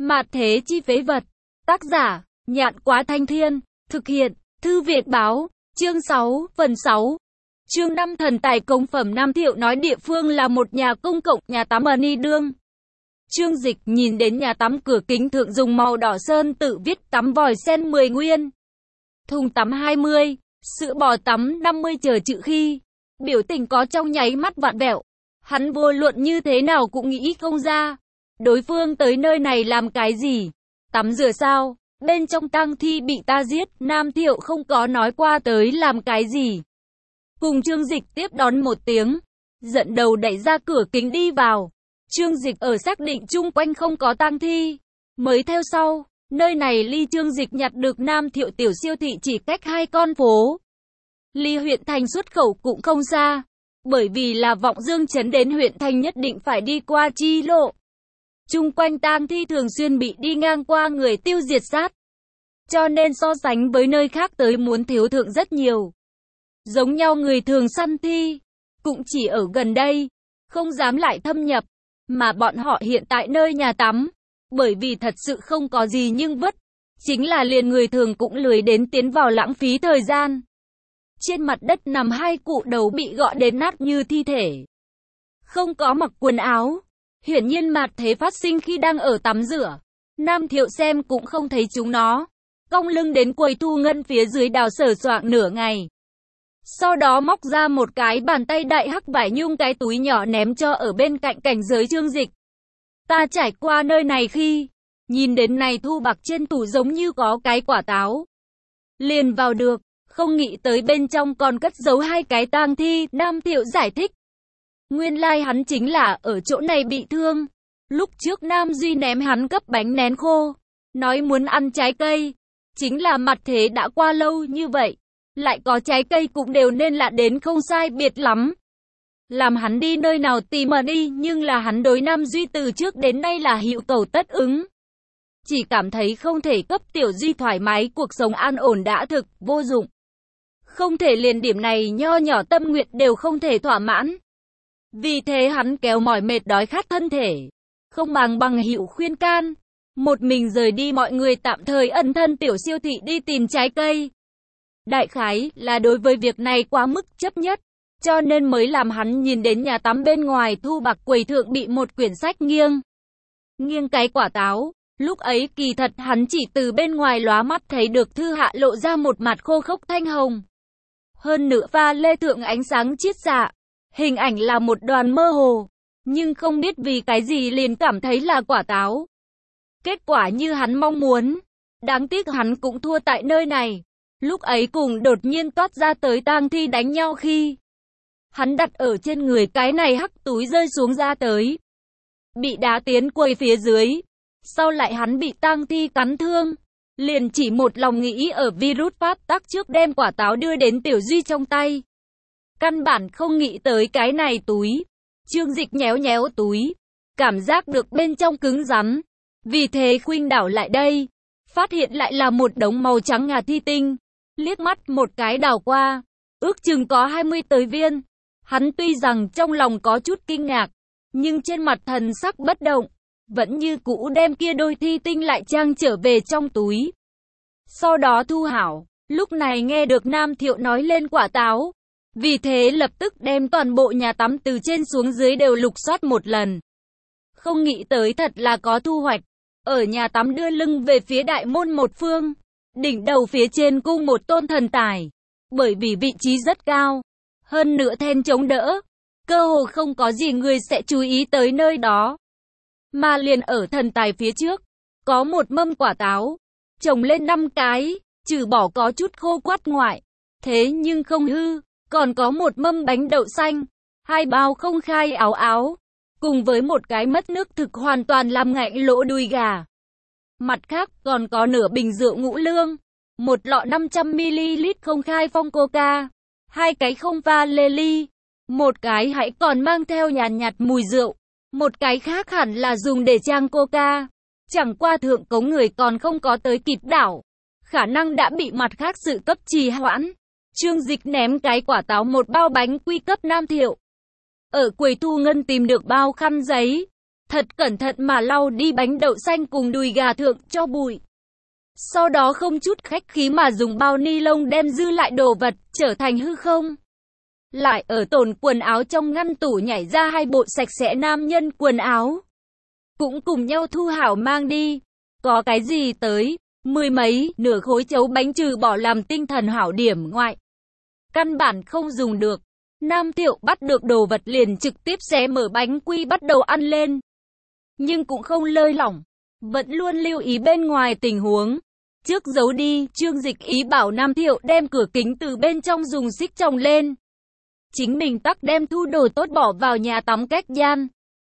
Mạt thế chi phế vật. Tác giả, Nhạn Quá Thanh Thiên. Thực hiện, Thư Việt Báo. Chương 6, phần 6. Chương 5 thần tài công phẩm Nam Thiệu nói địa phương là một nhà công cộng, nhà tắm ở Ni Đương. Trương Dịch nhìn đến nhà tắm cửa kính thượng dùng màu đỏ sơn tự viết tắm vòi sen 10 nguyên. Thùng tắm 20, sữa bò tắm 50 chờ chữ khi. Biểu tình có trong nháy mắt vặn vẹo. Hắn vô luận như thế nào cũng nghĩ không ra. Đối phương tới nơi này làm cái gì? Tắm rửa sao? Bên trong tang thi bị ta giết, Nam Thiệu không có nói qua tới làm cái gì. Cùng Trương Dịch tiếp đón một tiếng. Giận đầu đẩy ra cửa kính đi vào. Trương Dịch ở xác định chung quanh không có tang thi. Mới theo sau, nơi này ly Trương Dịch nhặt được Nam Thiệu tiểu siêu thị chỉ cách 2 con phố. Ly huyện thành xuất khẩu cũng không xa. Bởi vì là Vọng Dương trấn đến huyện thành nhất định phải đi qua chi lộ. Chung quanh tang thi thường xuyên bị đi ngang qua người tiêu diệt sát. Cho nên so sánh với nơi khác tới muốn thiếu thượng rất nhiều. Giống nhau người thường săn thi, cũng chỉ ở gần đây, không dám lại thâm nhập. Mà bọn họ hiện tại nơi nhà tắm, bởi vì thật sự không có gì nhưng vứt. Chính là liền người thường cũng lười đến tiến vào lãng phí thời gian. Trên mặt đất nằm 2 cụ đầu bị gọt đến nát như thi thể. Không có mặc quần áo. Hiển nhiên mạt thế phát sinh khi đang ở tắm rửa. Nam Thiệu xem cũng không thấy chúng nó. Cong lưng đến quầy thu ngân phía dưới đào sờ soạng nửa ngày. Sau đó móc ra một cái bàn tay đại hắc vải nhung cái túi nhỏ ném cho ở bên cạnh cảnh giới Trương Dịch. Ta trải qua nơi này khi nhìn đến này thu bạc trên tủ giống như có cái quả táo. Liền vào được, không nghĩ tới bên trong còn cất giấu 2 cái tang thi, Nam Thiệu giải thích. Nguyên lai hắn chính là ở chỗ này bị thương. Lúc trước Nam Duy ném hắn cấp bánh nén khô, nói muốn ăn trái cây. Chính là mặt thế đã qua lâu như vậy, lại có trái cây cũng đều nên là đến không sai biệt lắm. Làm hắn đi nơi nào tìm mà đi, nhưng là hắn đối Nam Duy từ trước đến nay là hữu cầu tất ứng. Chỉ cảm thấy không thể cấp Tiểu Duy thoải mái cuộc sống an ổn đã thực, vô dụng. Không thể liền điểm này nho nhỏ tâm nguyện đều không thể thỏa mãn. Vì thế hắn kéo mỏi mệt đói khát thân thể, không bằng hữu khuyên can. Một mình rời đi mọi người tạm thời ẩn thân tiểu siêu thị đi tìm trái cây. Đại khái là đối với việc này quá mức chấp nhất, cho nên mới làm hắn nhìn đến nhà tắm bên ngoài thu bạc quầy thượng bị một quyển sách nghiêng cái quả táo. Lúc ấy kỳ thật hắn chỉ từ bên ngoài lóa mắt thấy được thư hạ lộ ra một mặt khô khốc thanh hồng. Hơn nữa pha lê thượng ánh sáng chiết xạ, hình ảnh là một đoàn mơ hồ, nhưng không biết vì cái gì liền cảm thấy là quả táo. Kết quả như hắn mong muốn, đáng tiếc hắn cũng thua tại nơi này. Lúc ấy cùng đột nhiên toát ra tới tang thi đánh nhau khi hắn đặt ở trên người cái này hắc túi rơi xuống ra tới. Bị đá tiến quầy phía dưới. Sau lại hắn bị tang thi cắn thương. Liền chỉ một lòng nghĩ ở virus pháp tắc trước đem quả táo đưa đến Tiểu Duy trong tay. Căn bản không nghĩ tới cái này túi. Trương Dịch nhéo nhéo túi. Cảm giác được bên trong cứng rắn. Vì thế khuynh đảo lại đây. Phát hiện lại là một đống màu trắng ngà thi tinh. Liếc mắt một cái đảo qua. Ước chừng có 20 tới viên. Hắn tuy rằng trong lòng có chút kinh ngạc. Nhưng trên mặt thần sắc bất động. Vẫn như cũ đem kia đôi thi tinh lại trang trở về trong túi. Sau đó thu hảo. Lúc này nghe được Nam Thiệu nói lên quả táo. Vì thế lập tức đem toàn bộ nhà tắm từ trên xuống dưới đều lục soát một lần. Không nghĩ tới thật là có thu hoạch. Ở nhà tắm đưa lưng về phía đại môn một phương. Đỉnh đầu phía trên cung một tôn thần tài. Bởi vì vị trí rất cao. Hơn nữa then chống đỡ. Cơ hồ không có gì người sẽ chú ý tới nơi đó. Mà liền ở thần tài phía trước. Có một mâm quả táo. Trồng lên 5 cái. Trừ bỏ có chút khô quắt ngoại. Thế nhưng không hư. Còn có một mâm bánh đậu xanh. 2 bao không khai áo. Cùng với một cái mất nước thực hoàn toàn làm ngạnh lỗ đùi gà. Mặt khác còn có nửa bình rượu ngũ lương. Một lọ 500ml không khai phong coca. 2 cái không pha lê ly. Một cái hãy còn mang theo nhàn nhạt mùi rượu. Một cái khác hẳn là dùng để trang coca. Chẳng qua thượng cống người còn không có tới kịp đảo. Khả năng đã bị mặt khác sự cấp trì hoãn. Trương Dịch ném cái quả táo một bao bánh quy cấp Nam Thiệu. Ở quầy thu ngân tìm được bao khăn giấy. thật cẩn thận mà lau đi bánh đậu xanh cùng đùi gà thượng cho bụi. Sau đó không chút khách khí mà dùng bao ni lông đem dư lại đồ vật trở thành hư không. Lại ở tồn quần áo trong ngăn tủ nhảy ra 2 bộ sạch sẽ nam nhân quần áo. Cũng cùng nhau thu hảo mang đi. Có cái gì tới, 10 mấy, nửa khối chấu bánh trừ bỏ làm tinh thần hảo điểm ngoại. Căn bản không dùng được. Nam Thiệu bắt được đồ vật liền trực tiếp xé mở bánh quy bắt đầu ăn lên. Nhưng cũng không lơi lỏng. Vẫn luôn lưu ý bên ngoài tình huống. Trước giấu đi, Trương Dịch ý bảo Nam Thiệu đem cửa kính từ bên trong dùng xích chồng lên. Chính mình tắc đem thu đồ tốt bỏ vào nhà tắm cách gian.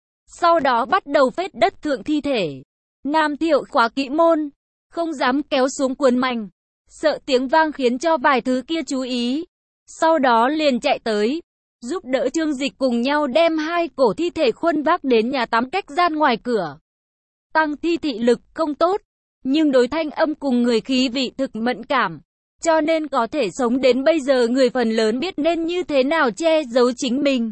Sau đó bắt đầu phết đất thượng thi thể. Nam Thiệu khóa kỹ môn, không dám kéo xuống cuốn mảnh, sợ tiếng vang khiến cho vài thứ kia chú ý. Sau đó liền chạy tới, giúp đỡ Trương Dịch cùng nhau đem 2 cổ thi thể khuân vác đến nhà tắm cách gian ngoài cửa. Tăng Thi thị lực không tốt, nhưng đối thanh âm cùng người khí vị thực mẫn cảm, cho nên có thể sống đến bây giờ người phần lớn biết nên như thế nào che giấu chính mình.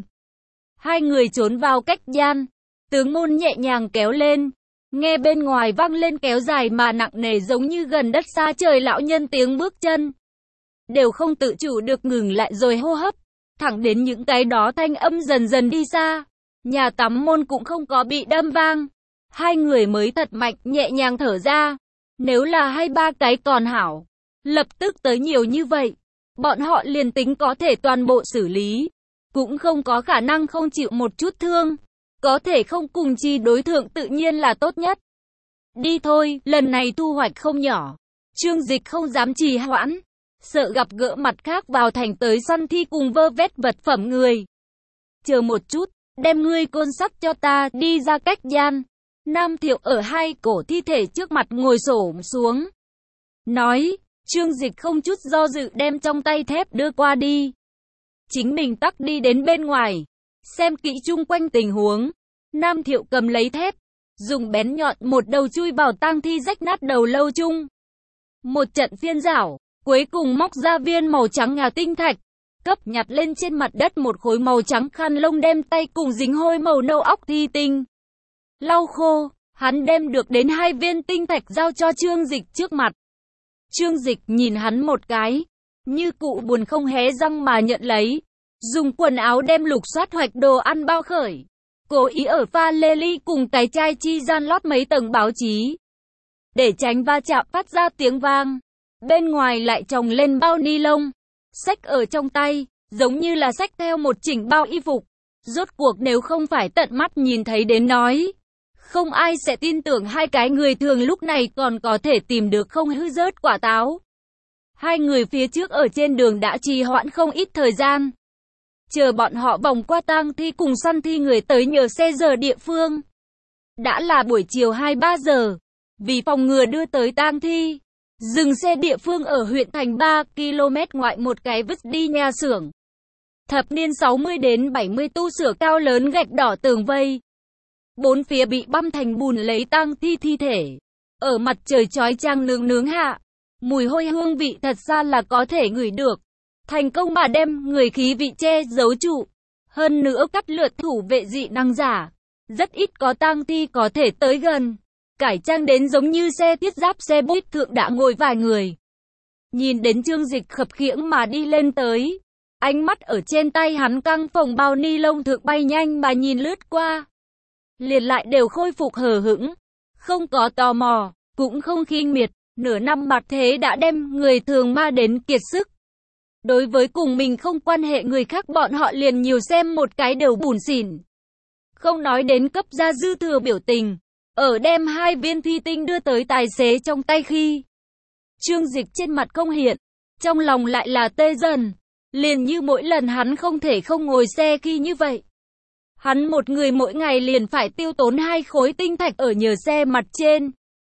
2 người trốn vào cách gian, tướng môn nhẹ nhàng kéo lên, nghe bên ngoài vang lên kéo dài mà nặng nề giống như gần đất xa trời lão nhân tiếng bước chân. Đều không tự chủ được ngừng lại rồi hô hấp, thẳng đến những cái đó thanh âm dần dần đi xa. Nhà tắm môn cũng không có bị đâm vang. 2 người mới thật mạnh nhẹ nhàng thở ra. Nếu là 2-3 cái còn hảo, lập tức tới nhiều như vậy, bọn họ liền tính có thể toàn bộ xử lý, cũng không có khả năng không chịu một chút thương. Có thể không cùng chi đối thượng tự nhiên là tốt nhất. Đi thôi, lần này thu hoạch không nhỏ. Trương Dịch không dám trì hoãn, sợ gặp gỡ mặt khác vào thành tới săn thi cùng vơ vét vật phẩm người. Chờ một chút, đem ngươi côn sắt cho ta, đi ra cách gian. Nam Thiệu ở 2 cổ thi thể trước mặt ngồi xổm xuống. Nói, Trương Dịch không chút do dự đem trong tay thép đưa qua đi. Chính mình tắc đi đến bên ngoài, xem kỹ chung quanh tình huống. Nam Thiệu cầm lấy thép, dùng bén nhọn một đầu chui vào tang thi rách nát đầu lâu chung. Một trận phiên rảo, cuối cùng móc ra viên màu trắng ngà tinh thạch, cấp nhặt lên trên mặt đất một khối màu trắng khăn lông đem tay cùng dính hôi màu nâu óc thi tinh. Lau khô, hắn đem được đến 2 viên tinh thạch giao cho Trương Dịch trước mặt. Trương Dịch nhìn hắn một cái, như cụ buồn không hé răng mà nhận lấy. Dùng quần áo đem lục soát hoạch đồ ăn bao khởi. Cố ý ở pha lê ly cùng cái chai chi gian lót mấy tầng báo chí. Để tránh va chạm phát ra tiếng vang. Bên ngoài lại trồng lên bao ni lông. Xách ở trong tay, giống như là xách theo một chỉnh bao y phục. Rốt cuộc nếu không phải tận mắt nhìn thấy đến nói, không ai sẽ tin tưởng 2 cái người thường lúc này còn có thể tìm được không hư rớt quả táo. 2 người phía trước ở trên đường đã trì hoãn không ít thời gian. Chờ bọn họ vòng qua tang thi cùng săn thi người tới nhờ xe giờ địa phương. Đã là buổi chiều 2-3 giờ. Vì phòng ngừa đưa tới tang thi, dừng xe địa phương ở huyện thành 3 km ngoại một cái vứt đi nhà xưởng. Thập niên 60 đến 70 tu sửa cao lớn gạch đỏ tường vây. 4 phía bị băm thành bùn lấy tang thi thi thể. Ở mặt trời chói chang nướng hạ, mùi hôi hương vị thật ra là có thể ngửi được. Thành công mà đem người khí vị che giấu trụ. Hơn nữa cắt lượt thủ vệ dị năng giả. Rất ít có tang thi có thể tới gần. Cải trang đến giống như xe thiết giáp xe buýt thượng đã ngồi vài người. Nhìn đến Trương Dịch khập khiễng mà đi lên tới. Ánh mắt ở trên tay hắn căng phồng bao ni lông thượng bay nhanh mà nhìn lướt qua. Liền lại đều khôi phục hờ hững. Không có tò mò, cũng không khinh miệt. Nửa năm mặt thế đã đem người thường ma đến kiệt sức. Đối với cùng mình không quan hệ người khác bọn họ liền nhiều xem một cái đều bủn xỉn. Không nói đến cấp ra dư thừa biểu tình. Ở đem 2 viên thi tinh đưa tới tài xế trong tay khi. Trương Dịch trên mặt không hiện. Trong lòng lại là tê dần. Liền như mỗi lần hắn không thể không ngồi xe khi như vậy. Hắn một người mỗi ngày liền phải tiêu tốn 2 khối tinh thạch ở nhờ xe mặt trên.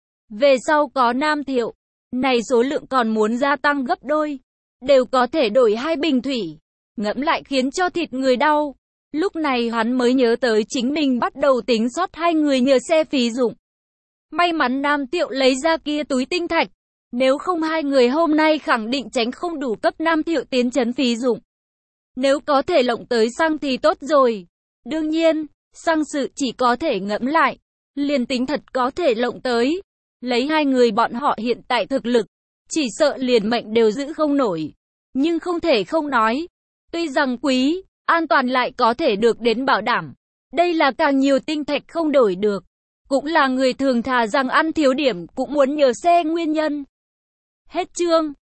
Về sau có Nam Thiệu. Này số lượng còn muốn gia tăng gấp đôi. Đều có thể đổi 2 bình thủy. Ngẫm lại khiến cho thịt người đau. Lúc này hắn mới nhớ tới chính mình bắt đầu tính sót 2 người nhờ xe phí dụng. May mắn Nam Thiệu lấy ra kia túi tinh thạch. Nếu không 2 người hôm nay khẳng định tránh không đủ cấp Nam Thiệu tiến trấn phí dụng. Nếu có thể lộng tới xăng thì tốt rồi. Đương nhiên, Sang sự chỉ có thể ngẫm lại, liền tính thật có thể lộng tới. Lấy hai người bọn họ hiện tại thực lực, chỉ sợ liền mệnh đều giữ không nổi. Nhưng không thể không nói, tuy rằng quý, an toàn lại có thể được đến bảo đảm. Đây là càng nhiều tinh thạch không đổi được. Cũng là người thường thà rằng ăn thiếu điểm cũng muốn nhờ xe nguyên nhân. Hết chương.